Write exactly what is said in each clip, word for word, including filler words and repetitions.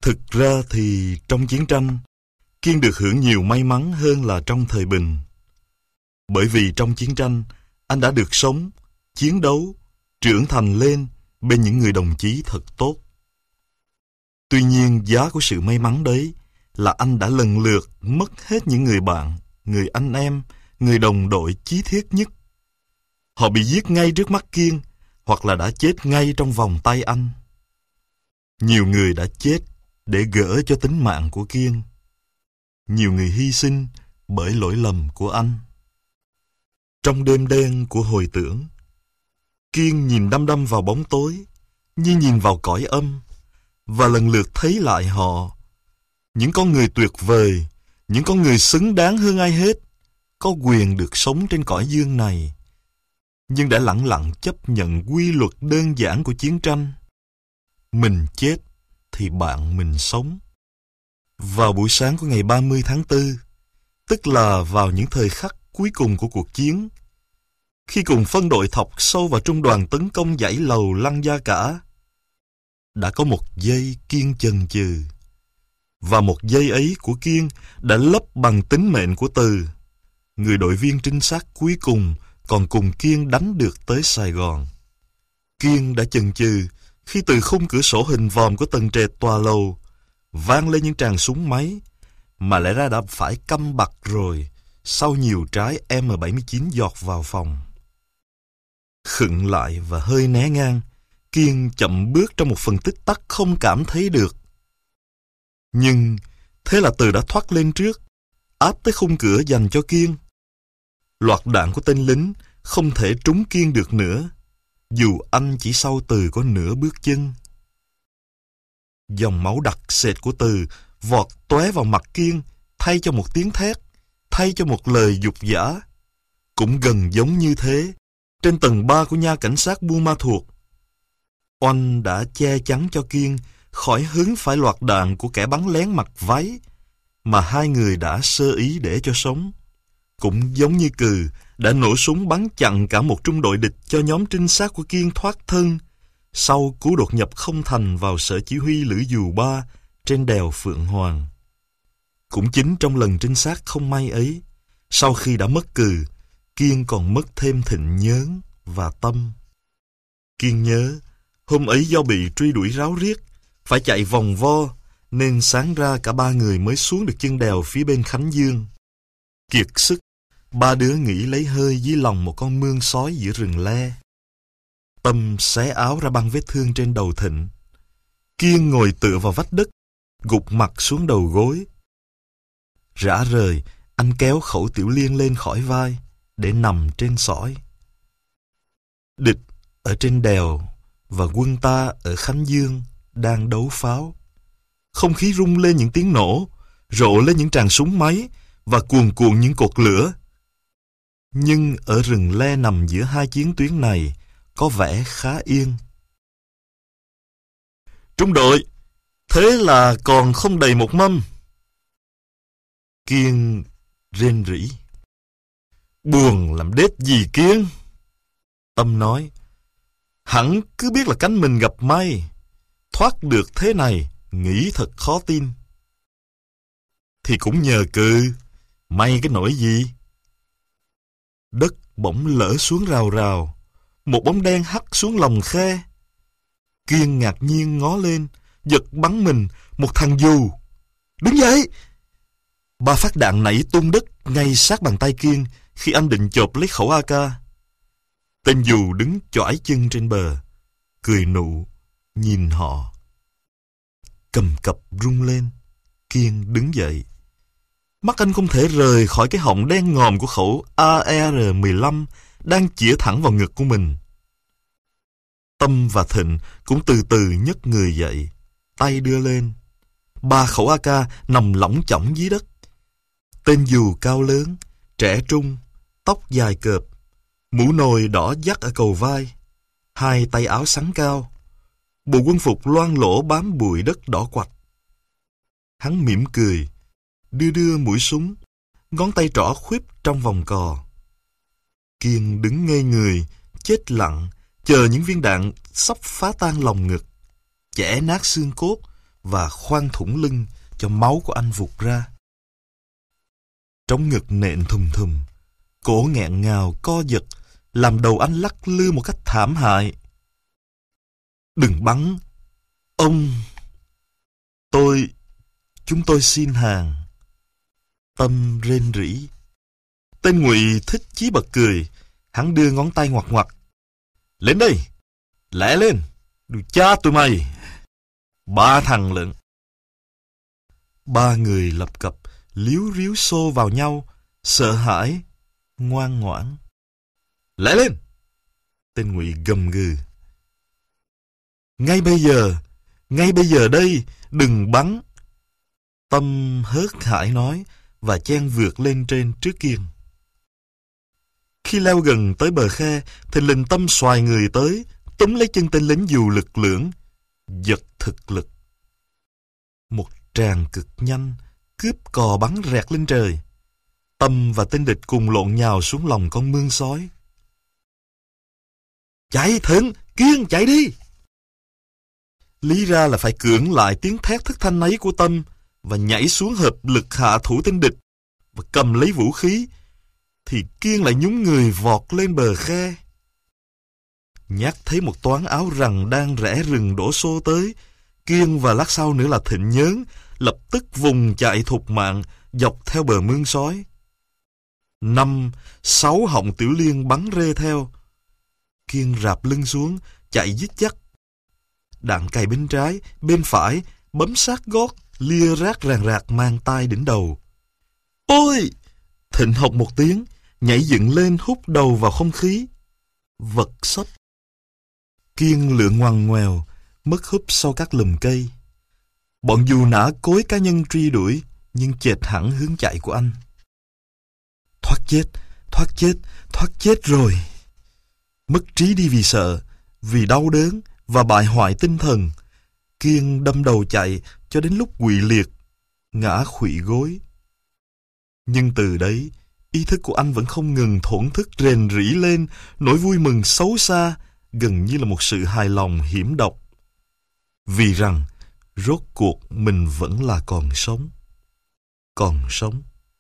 Thực ra thì trong chiến tranh, Kiên được hưởng nhiều may mắn hơn là trong thời bình. Bởi vì trong chiến tranh, anh đã được sống, chiến đấu, trưởng thành lên bên những người đồng chí thật tốt. Tuy nhiên, giá của sự may mắn đấy là anh đã lần lượt mất hết những người bạn, người anh em, người đồng đội chí thiết nhất. Họ bị giết ngay trước mắt Kiên, hoặc là đã chết ngay trong vòng tay anh. Nhiều người đã chết để gỡ cho tính mạng của Kiên. Nhiều người hy sinh bởi lỗi lầm của anh. Trong đêm đen của hồi tưởng, Kiên nhìn đăm đăm vào bóng tối, như nhìn vào cõi âm, và lần lượt thấy lại họ. Những con người tuyệt vời, những con người xứng đáng hơn ai hết, có quyền được sống trên cõi dương này, nhưng đã lẳng lặng chấp nhận quy luật đơn giản của chiến tranh. Mình chết thì bạn mình sống. Vào buổi sáng của ngày ba mươi tháng tư, tức là vào những thời khắc cuối cùng của cuộc chiến, khi cùng phân đội thọc sâu vào trung đoàn tấn công dãy lầu Lăng Gia Cả, đã có một giây Kiên chần chừ. Và một giây ấy của Kiên đã lấp bằng tính mệnh của Từ, người đội viên trinh sát cuối cùng còn cùng Kiên đánh được tới Sài Gòn. Kiên đã chần chừ khi từ khung cửa sổ hình vòm của tầng trệt tòa lầu vang lên những tràng súng máy, mà lẽ ra đã phải câm bặt rồi sau nhiều trái M bảy mươi chín giọt vào phòng. Khựng lại và hơi né ngang, Kiên chậm bước trong một phần tích tắc không cảm thấy được. Nhưng thế là Từ đã thoát lên trước, áp tới khung cửa dành cho Kiên. Loạt đạn của tên lính không thể trúng Kiên được nữa, dù anh chỉ sau Từ có nửa bước chân. Dòng máu đặc sệt của Từ vọt tóe vào mặt Kiên, thay cho một tiếng thét, thay cho một lời dục dã. Cũng gần giống như thế, trên tầng ba của nha cảnh sát Buôn Ma Thuột, Oanh đã che chắn cho Kiên khỏi hứng phải loạt đạn của kẻ bắn lén mặc váy mà hai người đã sơ ý để cho sống. Cũng giống như Cừ đã nổ súng bắn chặn cả một trung đội địch cho nhóm trinh sát của Kiên thoát thân sau cú đột nhập không thành vào sở chỉ huy Lữ Dù Ba trên đèo Phượng Hoàng. Cũng chính trong lần trinh sát không may ấy, sau khi đã mất Cừ, Kiên còn mất thêm Thịnh Nhớn và Tâm. Kiên nhớ, hôm ấy do bị truy đuổi ráo riết, phải chạy vòng vo, nên sáng ra cả ba người mới xuống được chân đèo phía bên Khánh Dương. Kiệt sức, ba đứa nghỉ lấy hơi dưới lòng một con mương sói giữa rừng le. Tâm xé áo ra băng vết thương trên đầu Thịnh. Kiên ngồi tựa vào vách đất, gục mặt xuống đầu gối. Rã rời, anh kéo khẩu tiểu liên lên khỏi vai để nằm trên sỏi. Địch ở trên đèo và quân ta ở Khánh Dương đang đấu pháo. Không khí rung lên những tiếng nổ, rộ lên những tràng súng máy và cuồn cuộn những cột lửa. Nhưng ở rừng le nằm giữa hai chiến tuyến này có vẻ khá yên. Trung đội, thế là còn không đầy một mâm. Kiên rên rỉ. Buồn làm đết gì Kiên? Tâm nói, hẳn cứ biết là cánh mình gặp may, thoát được thế này, nghĩ thật khó tin. Thì cũng nhờ Cừ, may cái nỗi gì? Đất bỗng lở xuống rào rào, một bóng đen hắt xuống lòng khe. Kiên ngạc nhiên ngó lên, giật bắn mình, một thằng dù. Đứng dậy! Ba phát đạn nảy tung đất ngay sát bàn tay Kiên khi anh định chộp lấy khẩu a ca. Tên dù đứng choải chân trên bờ, cười nụ, nhìn họ. Cầm cập rung lên, Kiên đứng dậy. Mắt anh không thể rời khỏi cái họng đen ngòm của khẩu A R mười lăm đang chĩa thẳng vào ngực của mình. Tâm và Thịnh cũng từ từ nhấc người dậy, tay đưa lên. Ba khẩu a ca nằm lỏng chỏng dưới đất. Tên dù cao lớn, trẻ trung, tóc dài cợp, mũ nồi đỏ dắt ở cầu vai, hai tay áo xắn cao, bộ quân phục loang lỗ bám bụi đất đỏ quạch. Hắn mỉm cười, đưa đưa mũi súng, ngón tay trỏ khuýp trong vòng cò. Kiên đứng ngây người, chết lặng, chờ những viên đạn sắp phá tan lòng ngực, chẻ nát xương cốt và khoan thủng lưng cho máu của anh vụt ra. Trống ngực nện thùm thùm, cổ nghẹn ngào co giật, làm đầu anh lắc lư một cách thảm hại. Đừng bắn! Ông... Tôi... Chúng tôi xin hàng. Tâm rên rỉ. Tên Ngụy thích chí bật cười. Hắn đưa ngón tay ngoặt ngoặt. Lên đây! Lẹ lên! Đừng cha tụi mày! Ba thằng lận. Ba người lập cập líu ríu xô vào nhau, sợ hãi, ngoan ngoãn. Lẹ lên! Tên Ngụy gầm gừ. Ngay bây giờ, ngay bây giờ đây, đừng bắn! Tâm hớt hải nói và chen vượt lên trên trước Kiên. Khi leo gần tới bờ khe, thì Linh Tâm xoài người tới, túm lấy chân tên lính dù lực lưỡng, giật thực lực. Một tràng cực nhanh, cướp cò bắn rẹt lên trời. Tâm và tên địch cùng lộn nhào xuống lòng con mương sói. Chạy Thịnh, Kiên chạy đi! Lý ra là phải cưỡng lại tiếng thét thất thanh ấy của Tâm và nhảy xuống hợp lực hạ thủ tên địch và cầm lấy vũ khí, thì Kiên lại nhúng người vọt lên bờ khe. Nhát thấy một toán áo rằn đang rẽ rừng đổ xô tới, Kiên và lát sau nữa là Thịnh nhớn, lập tức vùng chạy thục mạng dọc theo bờ mương sói. Năm, sáu họng Tiểu Liên bắn rê theo. Kiên rạp lưng xuống, chạy dít dắt. Đạn cày bên trái, bên phải, bấm sát gót, lia rác ràng rạc mang tai đỉnh đầu. Ôi! Thịnh học một tiếng, nhảy dựng lên hút đầu vào không khí. Vật sấp. Kiên lượn ngoằn ngoèo, mất húp sau các lùm cây. Bọn dù nã cối cá nhân truy đuổi, nhưng chệch hẳn hướng chạy của anh. Thoát chết, thoát chết, thoát chết rồi. Mất trí đi vì sợ, vì đau đớn và bại hoại tinh thần. Kiên đâm đầu chạy cho đến lúc quỵ liệt, ngã khuỵu gối. Nhưng từ đấy, ý thức của anh vẫn không ngừng thổn thức rền rĩ lên nỗi vui mừng xấu xa, gần như là một sự hài lòng hiểm độc. Vì rằng, rốt cuộc mình vẫn là còn sống. Còn sống.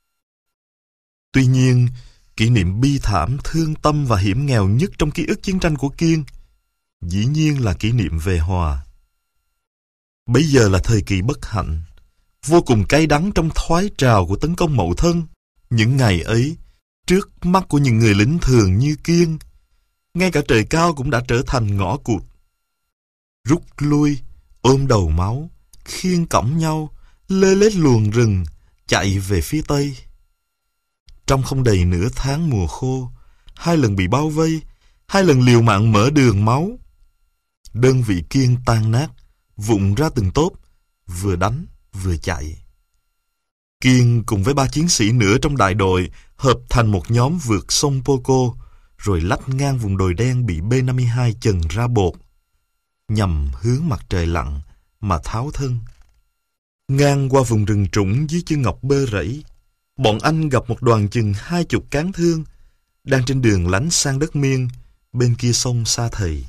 Tuy nhiên, kỷ niệm bi thảm, thương tâm và hiểm nghèo nhất trong ký ức chiến tranh của Kiên dĩ nhiên là kỷ niệm về Hòa. Bây giờ là thời kỳ bất hạnh, vô cùng cay đắng trong thoái trào của tấn công Mậu Thân. Những ngày ấy, trước mắt của những người lính thường như Kiên, ngay cả trời cao cũng đã trở thành ngõ cụt. Rút lui, ôm đầu máu, khiêng cõng nhau, lê lết luồng rừng, chạy về phía Tây. Trong không đầy nửa tháng mùa khô, hai lần bị bao vây, hai lần liều mạng mở đường máu. Đơn vị Kiên tan nát, vụn ra từng tốp, vừa đánh vừa chạy. Kiên cùng với ba chiến sĩ nữa trong đại đội hợp thành một nhóm vượt sông Poco, rồi lách ngang vùng đồi đen bị B năm mươi hai chần ra bột, nhằm hướng mặt trời lặn mà tháo thân. Ngang qua vùng rừng trũng dưới chân ngọc bơ rẫy, bọn anh gặp một đoàn chừng hai chục cán thương đang trên đường lánh sang đất Miên bên kia sông Sa Thầy.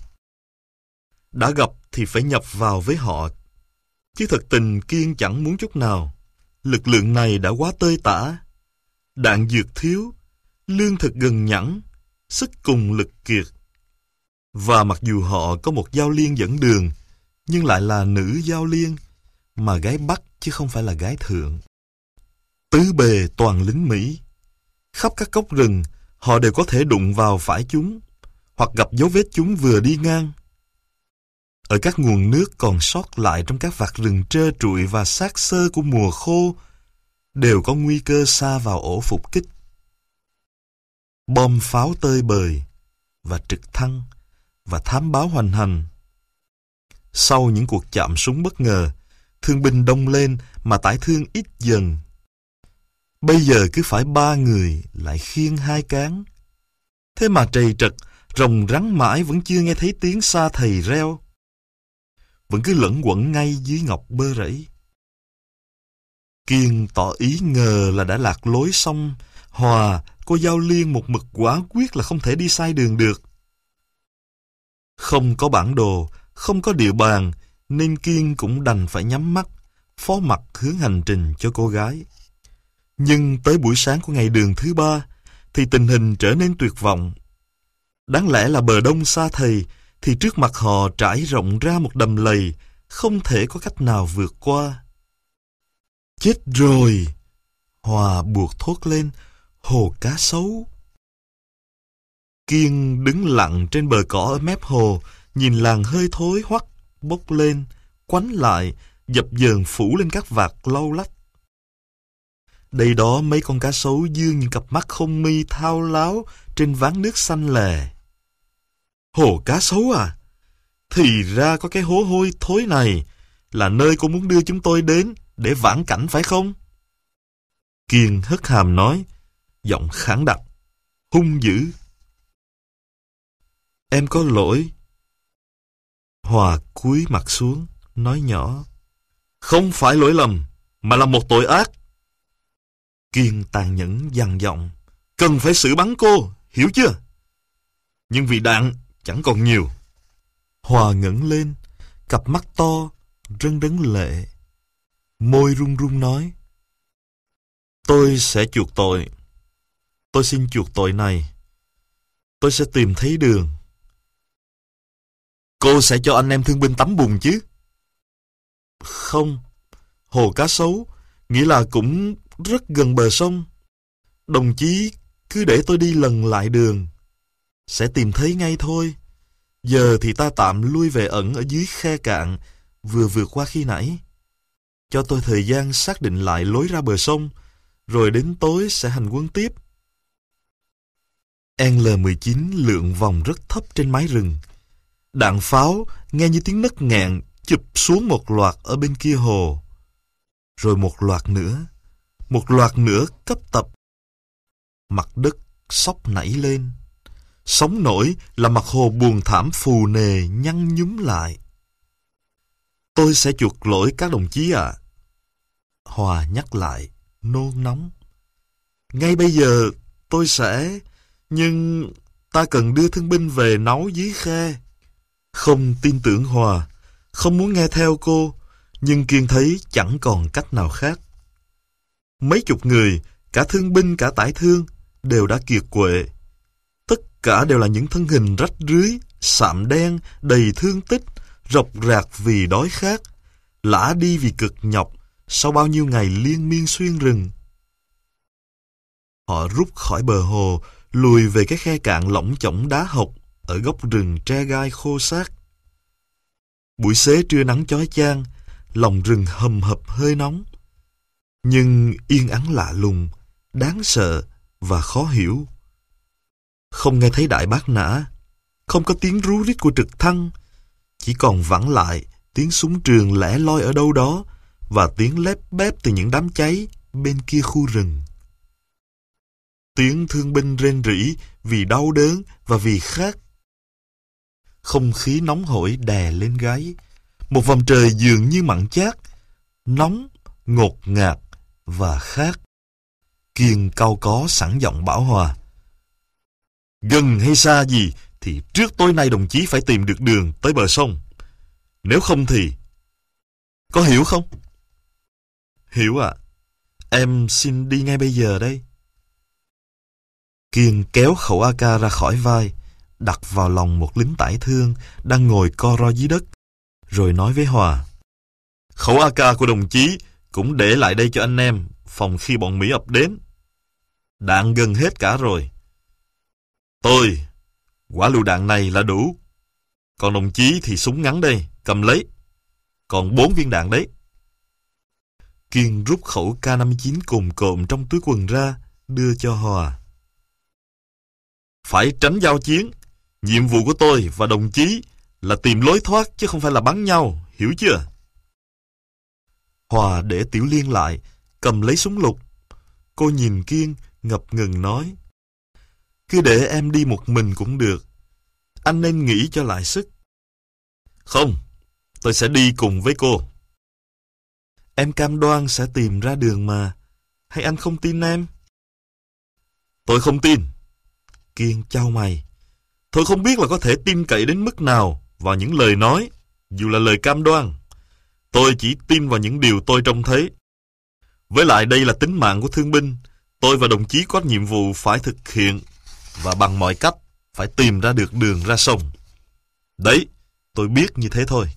Đã gặp thì phải nhập vào với họ, chứ thật tình Kiên chẳng muốn chút nào. Lực lượng này đã quá tơi tả, đạn dược thiếu, lương thực gần nhẵn, sức cùng lực kiệt. Và mặc dù họ có một giao liên dẫn đường, nhưng lại là nữ giao liên, mà gái Bắc chứ không phải là gái Thượng. Tứ bề toàn lính Mỹ. Khắp các cốc rừng, họ đều có thể đụng vào phải chúng, hoặc gặp dấu vết chúng vừa đi ngang. Ở các nguồn nước còn sót lại trong các vạt rừng trơ trụi và xác xơ của mùa khô, đều có nguy cơ sa vào ổ phục kích. Bom pháo tơi bời, và trực thăng, và thám báo hoành hành. Sau những cuộc chạm súng bất ngờ, thương binh đông lên mà tải thương ít dần. Bây giờ cứ phải ba người lại khiêng hai cán. Thế mà trầy trật, rồng rắn mãi vẫn chưa nghe thấy tiếng Sa Thầy reo. Vẫn cứ lẫn quẩn ngay dưới ngọc bơ rẫy. Kiên tỏ ý ngờ là đã lạc lối xong, Hòa, cô Giao Liên một mực quả quyết là không thể đi sai đường được. Không có bản đồ, không có địa bàn, nên Kiên cũng đành phải nhắm mắt, phó mặc hướng hành trình cho cô gái. Nhưng tới buổi sáng của ngày đường thứ ba, thì tình hình trở nên tuyệt vọng. Đáng lẽ là bờ đông xa thầy, thì trước mặt họ trải rộng ra một đầm lầy, không thể có cách nào vượt qua. Chết rồi! Hòa buột thốt lên, hồ cá sấu. Kiên đứng lặng trên bờ cỏ ở mép hồ, nhìn làn hơi thối hoắc bốc lên, quánh lại, dập dờn phủ lên các vạt lau lách. Đây đó mấy con cá sấu dương những cặp mắt không mi thao láo trên ván nước xanh lè. Hồ cá sấu à? Thì ra có cái hố hôi thối này là nơi cô muốn đưa chúng tôi đến để vãn cảnh phải không? Kiên hất hàm nói, giọng khản đặc, hung dữ. Em có lỗi. Hòa cúi mặt xuống, nói nhỏ, không phải lỗi lầm, mà là một tội ác. Kiên tàn nhẫn dằn giọng, cần phải xử bắn cô, hiểu chưa? Nhưng vì đạn chẳng còn nhiều. Hòa ngẩng lên, cặp mắt to, rưng rưng lệ. Môi run run nói, tôi sẽ chuộc tội. Tôi xin chuộc tội này. Tôi sẽ tìm thấy đường. Cô sẽ cho anh em thương binh tắm bùn chứ? Không. Hồ cá sấu, nghĩa là cũng rất gần bờ sông. Đồng chí cứ để tôi đi lần lại đường, sẽ tìm thấy ngay thôi. Giờ thì ta tạm lui về ẩn ở dưới khe cạn vừa vượt qua khi nãy. Cho tôi thời gian xác định lại lối ra bờ sông, rồi đến tối sẽ hành quân tiếp. L mười chín lượn vòng rất thấp trên mái rừng. Đạn pháo nghe như tiếng nấc nghẹn chụp xuống một loạt ở bên kia hồ. Rồi một loạt nữa, một loạt nữa cấp tập. Mặt đất xốc nảy lên. Sóng nổi là mặt hồ buồn thảm phù nề nhăn nhúm lại. Tôi sẽ chuộc lỗi các đồng chí ạ. À. Hòa nhắc lại, nôn nóng. Ngay bây giờ tôi sẽ... Nhưng ta cần đưa thương binh về nấu dưới khe. Không tin tưởng Hòa, không muốn nghe theo cô, nhưng Kiên thấy chẳng còn cách nào khác. Mấy chục người, cả thương binh cả tải thương, đều đã kiệt quệ. Tất cả đều là những thân hình rách rưới, sạm đen, đầy thương tích, rộc rạc vì đói khát, lả đi vì cực nhọc sau bao nhiêu ngày liên miên xuyên rừng. Họ rút khỏi bờ hồ, lùi về cái khe cạn lỏng chỏng đá hộc ở góc rừng tre gai khô xác. Buổi xế trưa nắng chói chang, lòng rừng hầm hập hơi nóng, nhưng yên ắng lạ lùng, đáng sợ và khó hiểu. Không nghe thấy đại bác nã, không có tiếng rú rít của trực thăng, chỉ còn vẳng lại tiếng súng trường lẻ loi ở đâu đó và tiếng lép bép từ những đám cháy bên kia khu rừng. Tiếng thương binh rên rỉ vì đau đớn và vì khát. Không khí nóng hổi đè lên gáy. Một vòng trời dường như mặn chát, nóng, ngột ngạt và khát. Kiên cau có sẵn giọng bảo Hòa. Gần hay xa gì thì trước tối nay đồng chí phải tìm được đường tới bờ sông. Nếu không thì... Có hiểu không? Hiểu ạ. À. Em xin đi ngay bây giờ đây. Kiên kéo khẩu a ca ra khỏi vai, đặt vào lòng một lính tải thương đang ngồi co ro dưới đất, rồi nói với Hòa. Khẩu a ca của đồng chí cũng để lại đây cho anh em, phòng khi bọn Mỹ ập đến. Đạn gần hết cả rồi. Tôi, quả lựu đạn này là đủ. Còn đồng chí thì súng ngắn đây, cầm lấy. Còn bốn viên đạn đấy. Kiên rút khẩu K năm mươi chín cồn cộm trong túi quần ra, đưa cho Hòa. Phải tránh giao chiến. Nhiệm vụ của tôi và đồng chí là tìm lối thoát chứ không phải là bắn nhau, hiểu chưa? Hòa để Tiểu Liên lại, cầm lấy súng lục. Cô nhìn Kiên, ngập ngừng nói. Cứ để em đi một mình cũng được. Anh nên nghĩ cho lại sức. Không, tôi sẽ đi cùng với cô. Em cam đoan sẽ tìm ra đường mà. Hay anh không tin em? Tôi không tin. Kiên chau mày. Tôi không biết là có thể tin cậy đến mức nào vào những lời nói dù là lời cam đoan. Tôi chỉ tin vào những điều tôi trông thấy. Với lại đây là tính mạng của thương binh. Tôi và đồng chí có nhiệm vụ phải thực hiện, và bằng mọi cách phải tìm ra được đường ra sông. Đấy, tôi biết như thế thôi.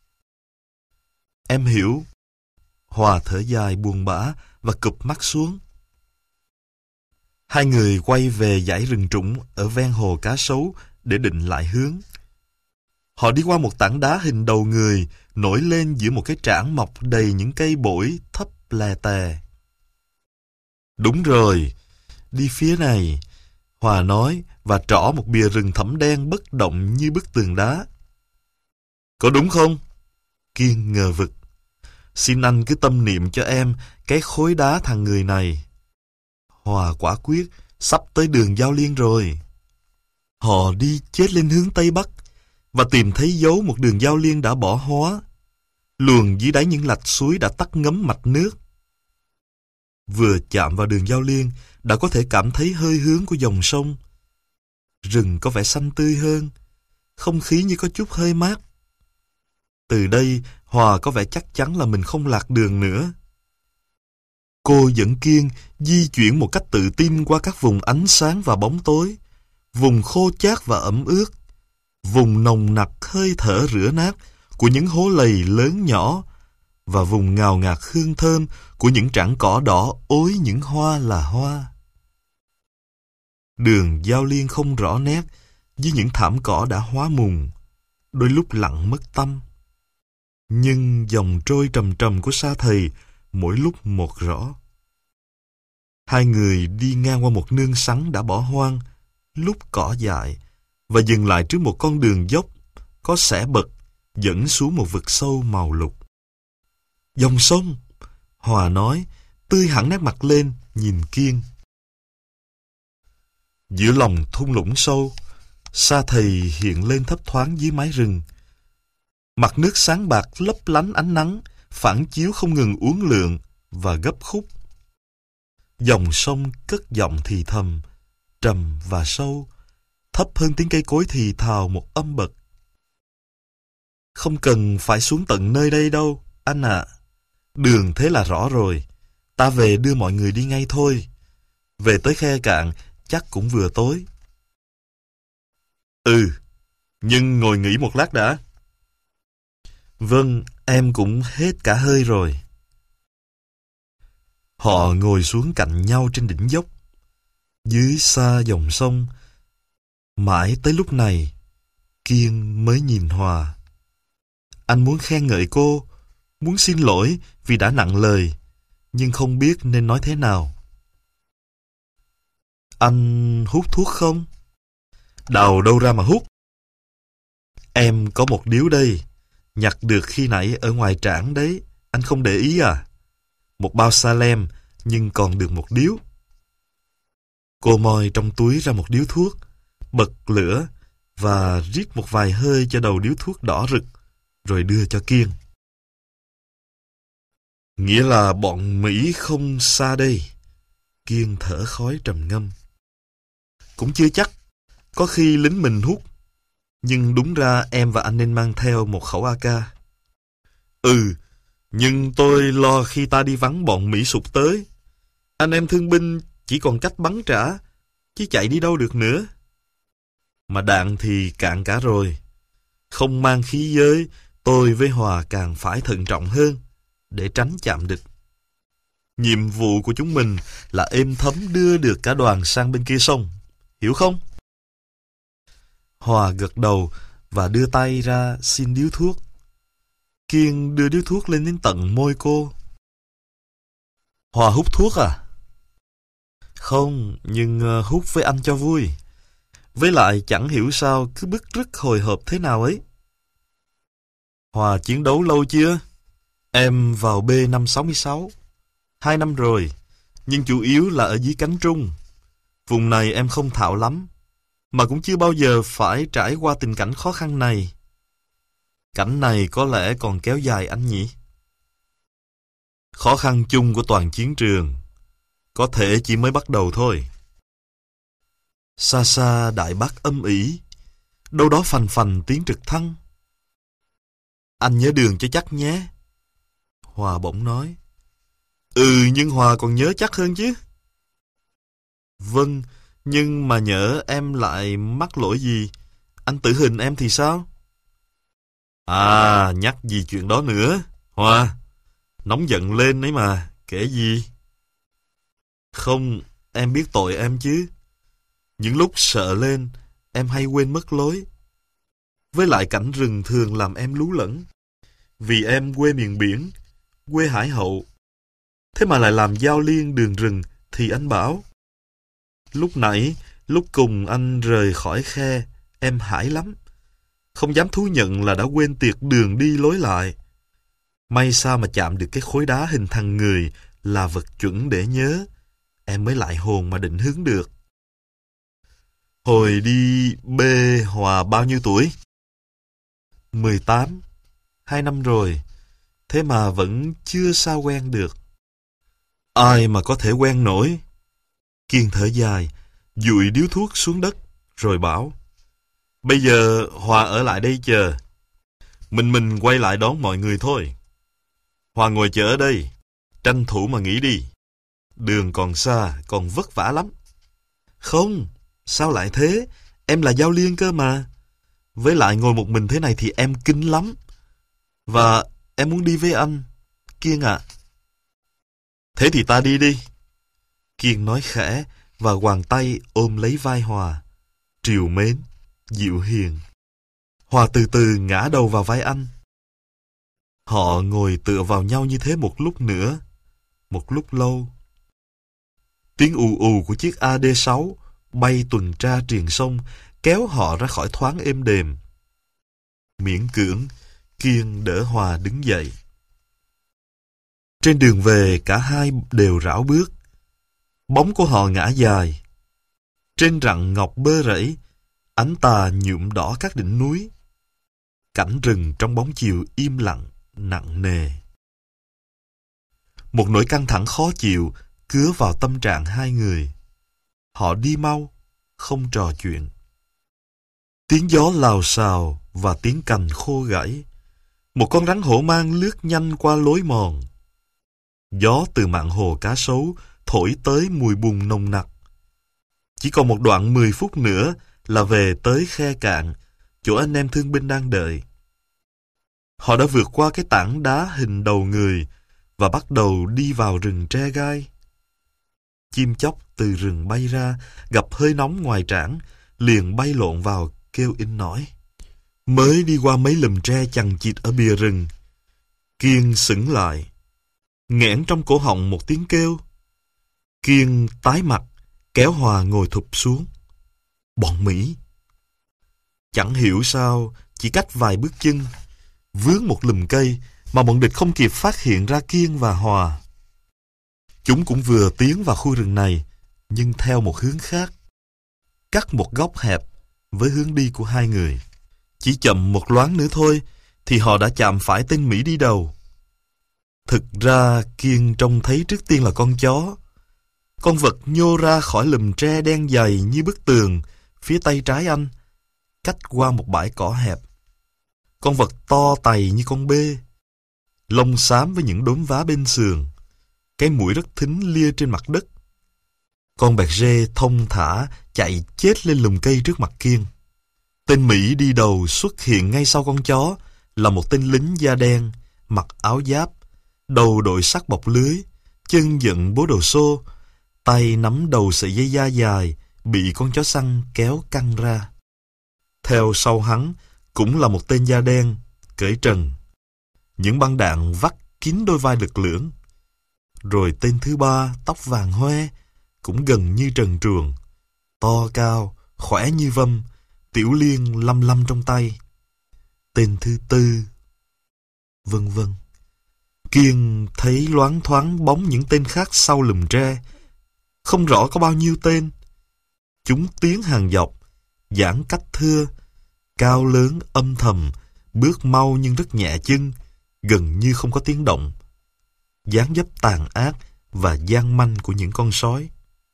Em hiểu. Hòa thở dài buồn bã và cụp mắt xuống. Hai người quay về dãy rừng trũng ở ven hồ Cá Sấu để định lại hướng. Họ đi qua một tảng đá hình đầu người nổi lên giữa một cái trảng mọc đầy những cây bổi thấp lè tè. Đúng rồi, đi phía này, Hòa nói và trỏ một bìa rừng thẫm đen bất động như bức tường đá. Có đúng không? Kiên ngờ vực. Xin anh cứ tâm niệm cho em cái khối đá thằng người này. Hòa quả quyết, sắp tới đường Giao Liên rồi. Họ đi chết lên hướng Tây Bắc và tìm thấy dấu một đường Giao Liên đã bỏ hóa. Luồn dưới đáy những lạch suối đã tắt ngấm mạch nước. Vừa chạm vào đường Giao Liên đã có thể cảm thấy hơi hướng của dòng sông. Rừng có vẻ xanh tươi hơn, không khí như có chút hơi mát. Từ đây, Hòa có vẻ chắc chắn là mình không lạc đường nữa. Cô dẫn Kiên di chuyển một cách tự tin qua các vùng ánh sáng và bóng tối, vùng khô chát và ẩm ướt, vùng nồng nặc hơi thở rửa nát của những hố lầy lớn nhỏ, và vùng ngào ngạt hương thơm của những trảng cỏ đỏ ối những hoa là hoa. Đường Giao Liên không rõ nét với những thảm cỏ đã hóa mùng, đôi lúc lặng mất tâm. Nhưng dòng trôi trầm trầm của Sa Thầy mỗi lúc một rõ. Hai người đi ngang qua một nương sắn đã bỏ hoang, lúc cỏ dại, và dừng lại trước một con đường dốc có xẻ bậc dẫn xuống một vực sâu màu lục. Dòng sông, Hòa nói, tươi hẳn nét mặt lên, nhìn Kiên. Giữa lòng thung lũng sâu, Sa Thầy hiện lên thấp thoáng dưới mái rừng. Mặt nước sáng bạc lấp lánh ánh nắng, phản chiếu không ngừng uốn lượn và gấp khúc. Dòng sông cất giọng thì thầm, trầm và sâu, thấp hơn tiếng cây cối thì thào một âm bậc. Không cần phải xuống tận nơi đây đâu, anh ạ. À. Đường thế là rõ rồi. Ta về đưa mọi người đi ngay thôi. Về tới khe cạn, chắc cũng vừa tối. Ừ, nhưng ngồi nghỉ một lát đã. Vâng, em cũng hết cả hơi rồi. Họ ngồi xuống cạnh nhau trên đỉnh dốc, dưới xa dòng sông. Mãi tới lúc này, Kiên mới nhìn Hòa. Anh muốn khen ngợi cô, muốn xin lỗi vì đã nặng lời, nhưng không biết nên nói thế nào. Anh hút thuốc không? Đào đâu ra mà hút. Em có một điếu đây, nhặt được khi nãy ở ngoài trảng đấy, anh không để ý à? Một bao Salem, nhưng còn được một điếu. Cô moi trong túi ra một điếu thuốc, bật lửa và rít một vài hơi cho đầu điếu thuốc đỏ rực, rồi đưa cho Kiên. Nghĩa là bọn Mỹ không xa đây. Kiên thở khói trầm ngâm. Cũng chưa chắc, có khi lính mình hút. Nhưng đúng ra em và anh nên mang theo một khẩu a ca. Ừ, nhưng tôi lo khi ta đi vắng bọn Mỹ sụt tới. Anh em thương binh chỉ còn cách bắn trả, chứ chạy đi đâu được nữa. Mà đạn thì cạn cả rồi. Không mang khí giới, tôi với Hòa càng phải thận trọng hơn, để tránh chạm địch. Nhiệm vụ của chúng mình là êm thấm đưa được cả đoàn sang bên kia sông. Hiểu không? Hòa gật đầu và đưa tay ra xin điếu thuốc. Kiên đưa điếu thuốc lên đến tận môi cô. Hòa hút thuốc à? Không, nhưng hút với anh cho vui. Với lại chẳng hiểu sao cứ bứt rứt hồi hộp thế nào ấy. Hòa chiến đấu lâu chưa? Em vào B năm sáu mươi sáu. Hai năm rồi, nhưng chủ yếu là ở dưới cánh Trung. Vùng này em không thạo lắm, mà cũng chưa bao giờ phải trải qua tình cảnh khó khăn này. Cảnh này có lẽ còn kéo dài anh nhỉ? Khó khăn chung của toàn chiến trường, có thể chỉ mới bắt đầu thôi. Xa xa Đại Bác âm ỉ, đâu đó phành phành tiếng trực thăng. Anh nhớ đường cho chắc nhé. Hòa bỗng nói. Ừ, nhưng Hòa còn nhớ chắc hơn chứ. Vâng, nhưng mà nhỡ em lại mắc lỗi gì, anh tử hình em thì sao? À, nhắc gì chuyện đó nữa, Hòa. Nóng giận lên ấy mà, kể gì? Không, em biết tội em chứ. Những lúc sợ lên, em hay quên mất lối. Với lại cảnh rừng thường làm em lú lẫn. Vì em quê miền biển, quê hải hậu. Thế mà lại làm giao liên đường rừng thì anh bảo. Lúc nãy, lúc cùng anh rời khỏi khe, em hãi lắm. Không dám thú nhận là đã quên tiệt đường đi lối lại. May sao mà chạm được cái khối đá hình thằng người là vật chuẩn để nhớ. Em mới lại hồn mà định hướng được. Hồi đi bê Hòa bao nhiêu tuổi? mười tám. Hai năm rồi. Thế mà vẫn chưa sao quen được. Ai mà có thể quen nổi? Kiên thở dài, dụi điếu thuốc xuống đất, rồi bảo. Bây giờ Hòa ở lại đây chờ. Mình mình quay lại đón mọi người thôi. Hòa ngồi chờ ở đây, tranh thủ mà nghỉ đi. Đường còn xa, còn vất vả lắm. Không, sao lại thế? Em là giao liên cơ mà. Với lại ngồi một mình thế này thì em kinh lắm. Và em muốn đi với anh, Kiên ạ. À. Thế thì ta đi đi. Kiên nói khẽ và hoàng tay ôm lấy vai Hòa. Trìu mến, dịu hiền. Hòa từ từ ngã đầu vào vai anh. Họ ngồi tựa vào nhau như thế một lúc nữa, một lúc lâu. Tiếng ù ù của chiếc A D sáu bay tuần tra triền sông kéo họ ra khỏi thoáng êm đềm. Miễn cưỡng, Kiên đỡ Hòa đứng dậy. Trên đường về, cả hai đều rảo bước. Bóng của họ ngã dài. Trên rặng ngọc bơ rẫy, ánh tà nhuộm đỏ các đỉnh núi. Cảnh rừng trong bóng chiều im lặng, nặng nề. Một nỗi căng thẳng khó chịu cứa vào tâm trạng hai người. Họ đi mau, không trò chuyện. Tiếng gió lào xào và tiếng cành khô gãy. Một con rắn hổ mang lướt nhanh qua lối mòn. Gió từ mạn hồ cá sấu thổi tới mùi bùn nồng nặc. Chỉ còn một đoạn mười phút nữa là về tới khe cạn, chỗ anh em thương binh đang đợi. Họ đã vượt qua cái tảng đá hình đầu người và bắt đầu đi vào rừng tre gai. Chim chóc từ rừng bay ra, gặp hơi nóng ngoài trảng, liền bay lộn vào kêu in nổi. Mới đi qua mấy lùm tre chằng chịt ở bìa rừng, Kiên sững lại, nghẹn trong cổ họng một tiếng kêu. Kiên tái mặt, kéo Hòa ngồi thụp xuống. Bọn Mỹ! Chẳng hiểu sao, chỉ cách vài bước chân, vướng một lùm cây mà bọn địch không kịp phát hiện ra Kiên và Hòa. Chúng cũng vừa tiến vào khu rừng này, nhưng theo một hướng khác, cắt một góc hẹp với hướng đi của hai người. Chỉ chậm một loáng nữa thôi thì họ đã chạm phải tên Mỹ đi đầu. Thực ra Kiên trông thấy trước tiên là con chó. Con vật nhô ra khỏi lùm tre đen dày như bức tường phía tay trái anh, cách qua một bãi cỏ hẹp. Con vật to tày như con bê, lông xám với những đốm vá bên sườn, cái mũi rất thính lia trên mặt đất. Con bẹt rê thông thả chạy chết lên lùm cây trước mặt Kiên. Tên Mỹ đi đầu xuất hiện ngay sau con chó là một tên lính da đen, mặc áo giáp, đầu đội sắt bọc lưới, chân dựng bố đồ xô, tay nắm đầu sợi dây da dài bị con chó săn kéo căng ra. Theo sau hắn cũng là một tên da đen, cởi trần. Những băng đạn vắt kín đôi vai lực lưỡng. Rồi tên thứ ba, tóc vàng hoe, cũng gần như trần truồng, to cao, khỏe như vâm, tiểu liên lăm lăm trong tay. Tên thứ tư, vân vân. Kiên thấy loáng thoáng bóng những tên khác sau lùm tre, không rõ có bao nhiêu tên. Chúng tiến hàng dọc, giãn cách thưa, cao lớn âm thầm, bước mau nhưng rất nhẹ chân, gần như không có tiếng động. Dáng dấp tàn ác và gian manh của những con sói.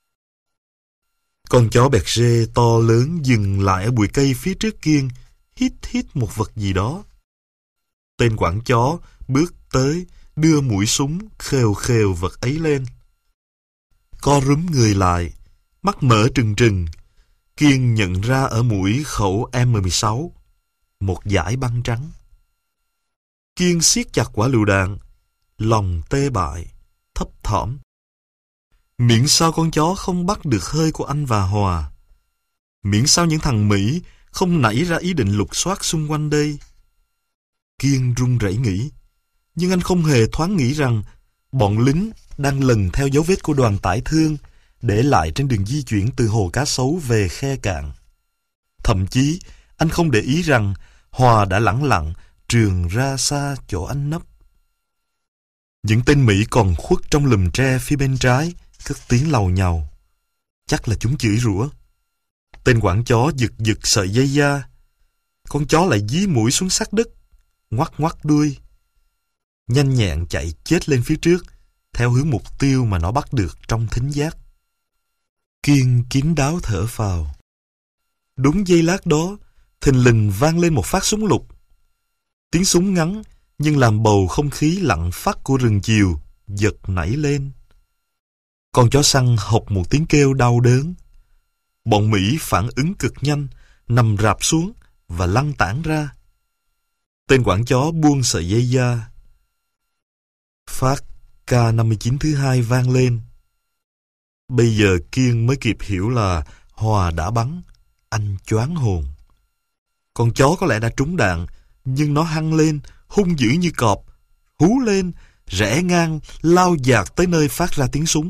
Con chó bẹt rê to lớn dừng lại ở bụi cây phía trước Kiên, hít hít một vật gì đó. Tên quản chó bước tới, đưa mũi súng khều khều vật ấy lên. Co rúm người lại, mắt mở trừng trừng, Kiên nhận ra ở mũi khẩu M mười sáu, một dải băng trắng. Kiên siết chặt quả lựu đạn, lòng tê bại, thấp thỏm. Miễn sao con chó không bắt được hơi của anh và Hòa? Miễn sao những thằng Mỹ không nảy ra ý định lục soát xung quanh đây? Kiên run rẩy nghĩ, nhưng anh không hề thoáng nghĩ rằng bọn lính đang lần theo dấu vết của đoàn tải thương để lại trên đường di chuyển từ hồ Cá Sấu về Khe Cạn. Thậm chí, anh không để ý rằng Hòa đã lẳng lặng trườn ra xa chỗ anh nấp. Những tên Mỹ còn khuất trong lùm tre phía bên trái, cất tiếng lầu nhầu. Chắc là chúng chửi rủa. Tên quản chó giật giật sợi dây da. Con chó lại dí mũi xuống sát đất, ngoắc ngoắc đuôi, nhanh nhẹn chạy chết lên phía trước, theo hướng mục tiêu mà nó bắt được trong thính giác. Kiên kín đáo thở phào. Đúng giây lát đó, thình lình vang lên một phát súng lục. Tiếng súng ngắn, nhưng làm bầu không khí lặng phắt của rừng chiều giật nảy lên. Con chó săn hộc một tiếng kêu đau đớn. Bọn Mỹ phản ứng cực nhanh, nằm rạp xuống và lăn tản ra. Tên quản chó buông sợi dây da. Phát K năm mươi chín thứ hai vang lên. Bây giờ Kiên mới kịp hiểu là Hòa đã bắn. Anh choáng hồn. Con chó có lẽ đã trúng đạn, nhưng nó hăng lên, hung dữ như cọp, hú lên, rẽ ngang, lao dạt tới nơi phát ra tiếng súng.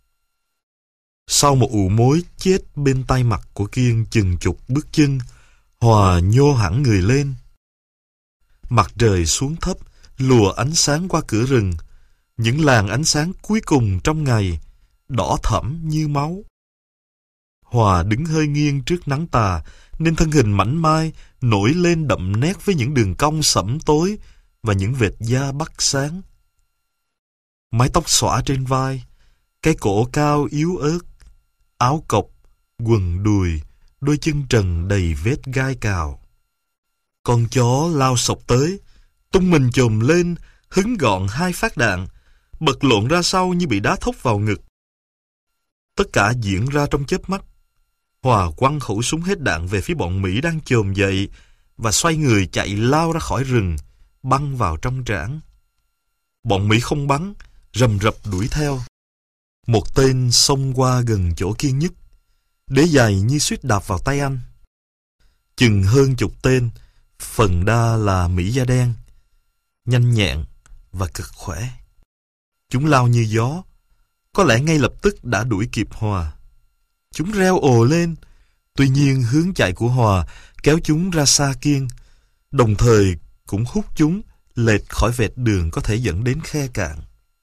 Sau một ụ mối chết bên tay mặt của Kiên chừng chục bước chân, Hòa nhô hẳn người lên. Mặt trời xuống thấp, lùa ánh sáng qua cửa rừng, những làn ánh sáng cuối cùng trong ngày, đỏ thẫm như máu. Hòa đứng hơi nghiêng trước nắng tà, nên thân hình mảnh mai nổi lên đậm nét với những đường cong sẫm tối và những vệt da bắc sáng. Mái tóc xõa trên vai, cái cổ cao yếu ớt, áo cộc, quần đùi, đôi chân trần đầy vết gai cào. Con chó lao sộc tới, tung mình chồm lên, hứng gọn hai phát đạn, bật lộn ra sau như bị đá thốc vào ngực. Tất cả diễn ra trong chớp mắt. Hòa quăng khẩu súng hết đạn về phía bọn Mỹ đang chồm dậy và xoay người chạy lao ra khỏi rừng, băng vào trong trảng. Bọn Mỹ không bắn, rầm rập đuổi theo. Một tên xông qua gần chỗ Kiên nhất, đế giày như suýt đạp vào tay anh. Chừng hơn chục tên, phần đa là Mỹ da đen, nhanh nhẹn và cực khỏe. Chúng lao như gió, có lẽ ngay lập tức đã đuổi kịp Hòa. Chúng reo ồ lên, tuy nhiên hướng chạy của Hòa kéo chúng ra xa Kiên, đồng thời cũng hút chúng lệch khỏi vệt đường có thể dẫn đến Khe Cạn.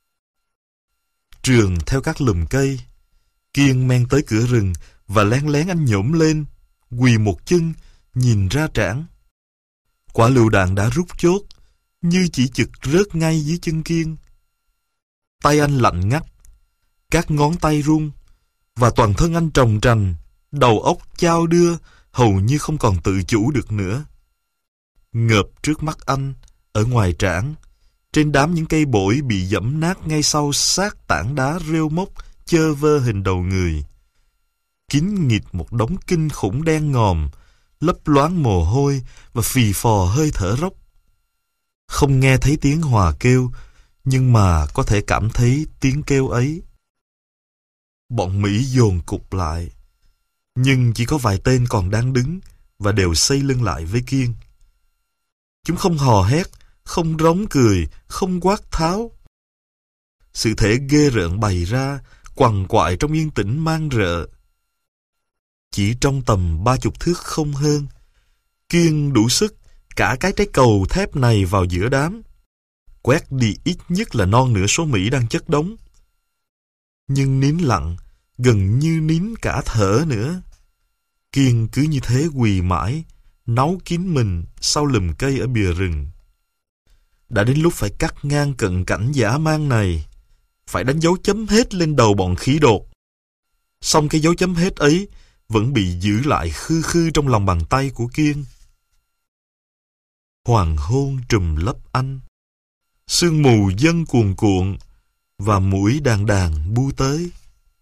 Trườn theo các lùm cây, Kiên men tới cửa rừng và lén lén anh nhổm lên, quỳ một chân, nhìn ra trảng. Quả lựu đạn đã rút chốt, như chỉ chực rớt ngay dưới chân Kiên. Tay anh lạnh ngắt, các ngón tay run, và toàn thân anh trồng trành, đầu óc chao đưa, hầu như không còn tự chủ được nữa. Ngợp trước mắt anh, ở ngoài trảng, trên đám những cây bổi bị dẫm nát ngay sau xác tảng đá rêu mốc chơ vơ hình đầu người. Kín nghịt một đống kinh khủng đen ngòm, lấp loáng mồ hôi và phì phò hơi thở rốc. Không nghe thấy tiếng Hòa kêu, nhưng mà có thể cảm thấy tiếng kêu ấy. Bọn Mỹ dồn cục lại, nhưng chỉ có vài tên còn đang đứng và đều xây lưng lại với Kiên. Chúng không hò hét, không rống cười, không quát tháo. Sự thể ghê rợn bày ra, quằn quại trong yên tĩnh mang rợ. Chỉ trong tầm ba chục thước không hơn, Kiên đủ sức cả cái trái cầu thép này vào giữa đám, quét đi ít nhất là non nửa số Mỹ đang chất đống. Nhưng nín lặng, gần như nín cả thở nữa. Kiên cứ như thế quỳ mãi, náu kín mình sau lùm cây ở bìa rừng. Đã đến lúc phải cắt ngang cận cảnh dã man này, phải đánh dấu chấm hết lên đầu bọn khí đột. Xong cái dấu chấm hết ấy vẫn bị giữ lại khư khư trong lòng bàn tay của Kiên. Hoàng hôn trùm lấp anh. Sương mù dâng cuồn cuộn và muỗi đàn đàn bu tới.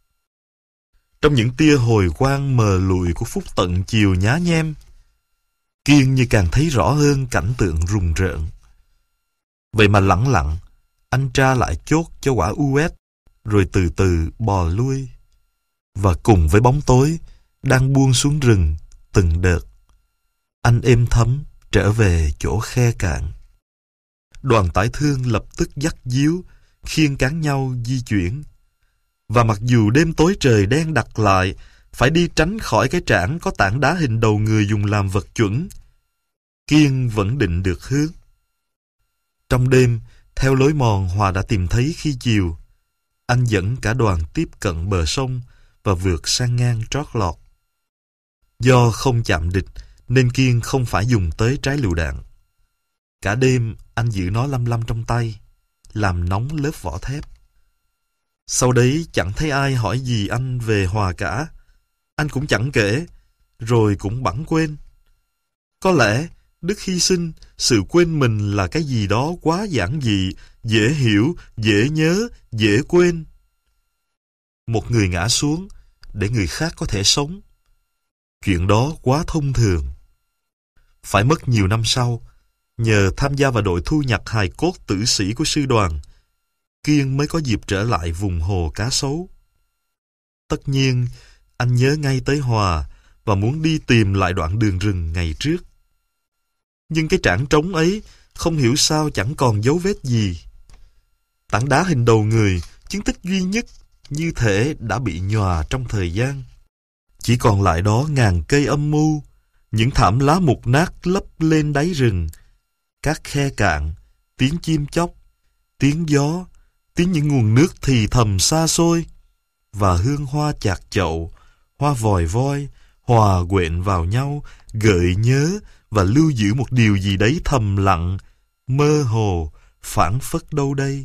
Trong những tia hồi quang mờ lụi của phút tận chiều nhá nhem, Kiên như càng thấy rõ hơn cảnh tượng rùng rợn. Vậy mà lẳng lặng, anh tra lại chốt cho quả u ét, rồi từ từ bò lui. Và cùng với bóng tối đang buông xuống rừng từng đợt, anh êm thấm trở về chỗ khe cạn. Đoàn tải thương lập tức dắt díu, khiêng cán nhau di chuyển. Và mặc dù đêm tối trời đen đặc lại, phải đi tránh khỏi cái trảng có tảng đá hình đầu người dùng làm vật chuẩn, Kiên vẫn định được hướng. Trong đêm, theo lối mòn Hòa đã tìm thấy khi chiều, anh dẫn cả đoàn tiếp cận bờ sông và vượt sang ngang trót lọt. Do không chạm địch nên Kiên không phải dùng tới trái lựu đạn. Cả đêm anh giữ nó lăm lăm trong tay, làm nóng lớp vỏ thép. Sau đấy chẳng thấy ai hỏi gì anh về Hòa cả. Anh cũng chẳng kể, rồi cũng bẵng quên. Có lẽ đức hy sinh, sự quên mình là cái gì đó quá giản dị, dễ hiểu, dễ nhớ, dễ quên. Một người ngã xuống để người khác có thể sống. Chuyện đó quá thông thường. Phải mất nhiều năm sau, nhờ tham gia vào đội thu nhặt hài cốt tử sĩ của sư đoàn, Kiên mới có dịp trở lại vùng hồ cá sấu. Tất nhiên, anh nhớ ngay tới Hòa và muốn đi tìm lại đoạn đường rừng ngày trước. Nhưng cái trảng trống ấy không hiểu sao chẳng còn dấu vết gì. Tảng đá hình đầu người, chứng tích duy nhất, như thể đã bị nhòa trong thời gian. Chỉ còn lại đó ngàn cây âm mưu, những thảm lá mục nát lấp lên đáy rừng, các khe cạn, tiếng chim chóc, tiếng gió, tiếng những nguồn nước thì thầm xa xôi, và hương hoa chạc chậu, hoa vòi voi, hòa quện vào nhau, gợi nhớ và lưu giữ một điều gì đấy thầm lặng, mơ hồ, phảng phất đâu đây.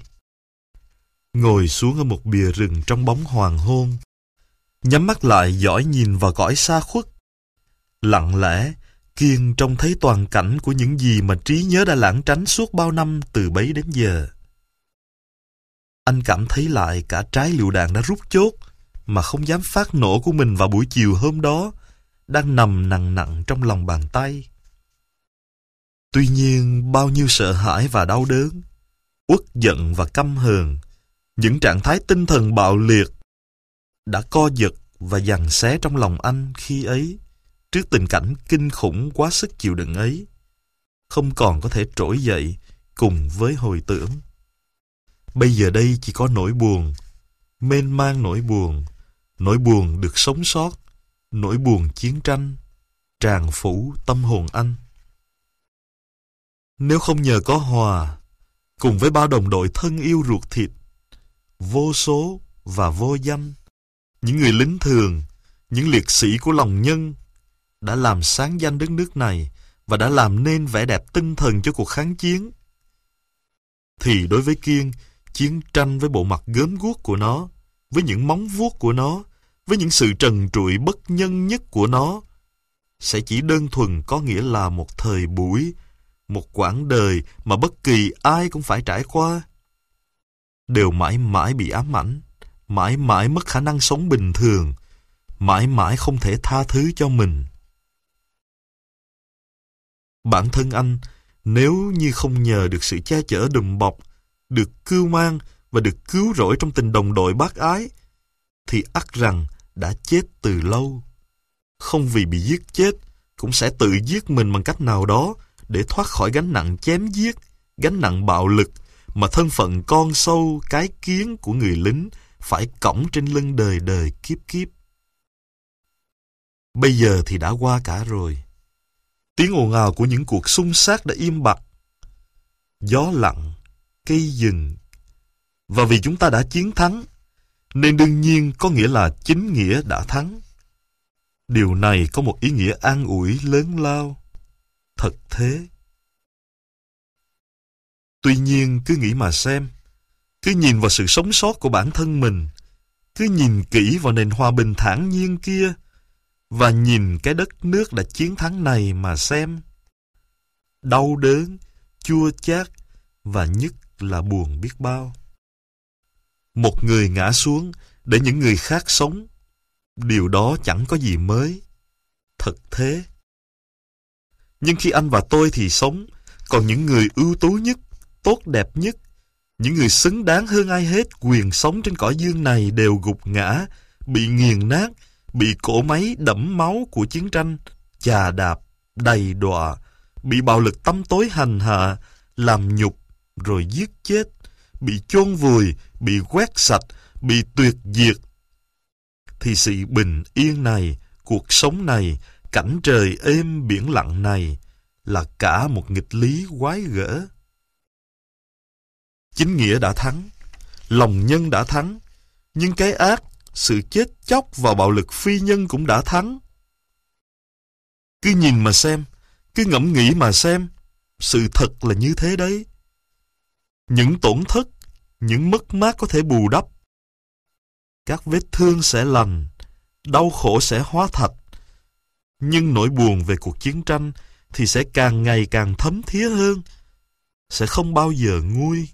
Ngồi xuống ở một bìa rừng trong bóng hoàng hôn, nhắm mắt lại dõi nhìn vào cõi xa khuất. Lặng lẽ, Kiên trông thấy toàn cảnh của những gì mà trí nhớ đã lãng tránh suốt bao năm từ bấy đến giờ. Anh cảm thấy lại cả trái lựu đạn đã rút chốt mà không dám phát nổ của mình vào buổi chiều hôm đó, đang nằm nặng nặng trong lòng bàn tay. Tuy nhiên, bao nhiêu sợ hãi và đau đớn, uất giận và căm hờn, những trạng thái tinh thần bạo liệt đã co giật và giằng xé trong lòng anh khi ấy, trước tình cảnh kinh khủng quá sức chịu đựng ấy, không còn có thể trỗi dậy cùng với hồi tưởng. Bây giờ đây chỉ có nỗi buồn, mênh mang nỗi buồn, nỗi buồn được sống sót, nỗi buồn chiến tranh, tràn phủ tâm hồn anh. Nếu không nhờ có Hòa, cùng với bao đồng đội thân yêu ruột thịt, vô số và vô danh, những người lính thường, những liệt sĩ của lòng nhân, đã làm sáng danh đất nước này và đã làm nên vẻ đẹp tinh thần cho cuộc kháng chiến, thì đối với Kiên, chiến tranh với bộ mặt gớm guốc của nó, với những móng vuốt của nó, với những sự trần trụi bất nhân nhất của nó, sẽ chỉ đơn thuần có nghĩa là một thời buổi, một quãng đời mà bất kỳ ai cũng phải trải qua, đều mãi mãi bị ám ảnh, mãi mãi mất khả năng sống bình thường, mãi mãi không thể tha thứ cho mình. Bản thân anh, nếu như không nhờ được sự che chở đùm bọc, được cưu mang và được cứu rỗi trong tình đồng đội bác ái, thì ắt rằng đã chết từ lâu. Không vì bị giết chết, cũng sẽ tự giết mình bằng cách nào đó để thoát khỏi gánh nặng chém giết, gánh nặng bạo lực mà thân phận con sâu cái kiến của người lính phải cõng trên lưng đời đời kiếp kiếp. Bây giờ thì đã qua cả rồi. Tiếng ồn ào của những cuộc xung sát đã im bặt. Gió lặng, cây dừng. Và vì chúng ta đã chiến thắng, nên đương nhiên có nghĩa là chính nghĩa đã thắng. Điều này có một ý nghĩa an ủi lớn lao. Thật thế. Tuy nhiên cứ nghĩ mà xem, cứ nhìn vào sự sống sót của bản thân mình, cứ nhìn kỹ vào nền hòa bình thản nhiên kia, và nhìn cái đất nước đã chiến thắng này mà xem. đau đớn, chua chát và nhất là buồn biết bao. Một người ngã xuống để những người khác sống, điều đó chẳng có gì mới. Thật thế. Nhưng khi anh và tôi thì sống, còn những người ưu tú nhất, tốt đẹp nhất, những người xứng đáng hơn ai hết quyền sống trên cõi dương này đều gục ngã, bị nghiền nát, bị cỗ máy đẫm máu của chiến tranh chà đạp, đầy đọa, bị bạo lực tăm tối hành hạ, làm nhục rồi giết chết, bị chôn vùi, bị quét sạch, bị tuyệt diệt. Thì sự bình yên này, cuộc sống này, cảnh trời êm biển lặng này là cả một nghịch lý quái gở. Chính nghĩa đã thắng, lòng nhân đã thắng, nhưng cái ác, sự chết chóc và bạo lực phi nhân cũng đã thắng. Cứ nhìn mà xem, cứ ngẫm nghĩ mà xem, sự thật là như thế đấy. Những tổn thất, những mất mát có thể bù đắp. Các vết thương sẽ lành, đau khổ sẽ hóa thạch. Nhưng nỗi buồn về cuộc chiến tranh thì sẽ càng ngày càng thấm thía hơn, sẽ không bao giờ nguôi.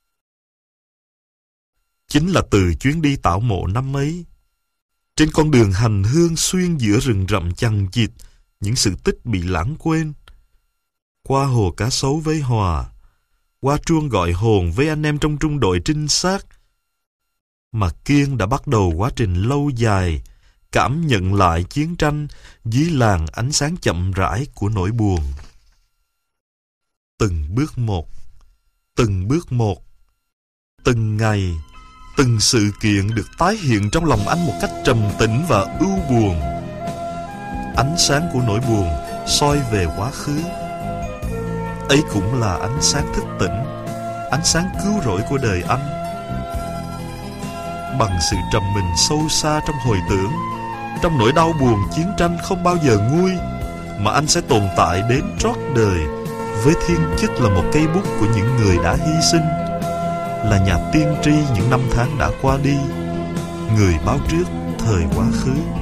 Chính là từ chuyến đi tảo mộ năm ấy, trên con đường hành hương xuyên giữa rừng rậm chằng chịt những sự tích bị lãng quên, qua hồ cá sấu với Hòa, qua chuông gọi hồn với anh em trong trung đội trinh sát, mà Kiên đã bắt đầu quá trình lâu dài cảm nhận lại chiến tranh dưới làn ánh sáng chậm rãi của nỗi buồn. Từng bước một, từng bước một, từng ngày, từng sự kiện được tái hiện trong lòng anh một cách trầm tĩnh và ưu buồn. Ánh sáng của nỗi buồn soi về quá khứ. Ấy cũng là ánh sáng thức tỉnh, ánh sáng cứu rỗi của đời anh. Bằng sự trầm mình sâu xa trong hồi tưởng, trong nỗi đau buồn chiến tranh không bao giờ nguôi, mà anh sẽ tồn tại đến trót đời với thiên chức là một cây bút của những người đã hy sinh, là nhà tiên tri những năm tháng đã qua đi, người báo trước thời quá khứ.